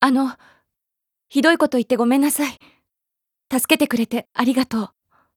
あの、ひどいこと言ってごめんなさい。助けてくれてありがとう。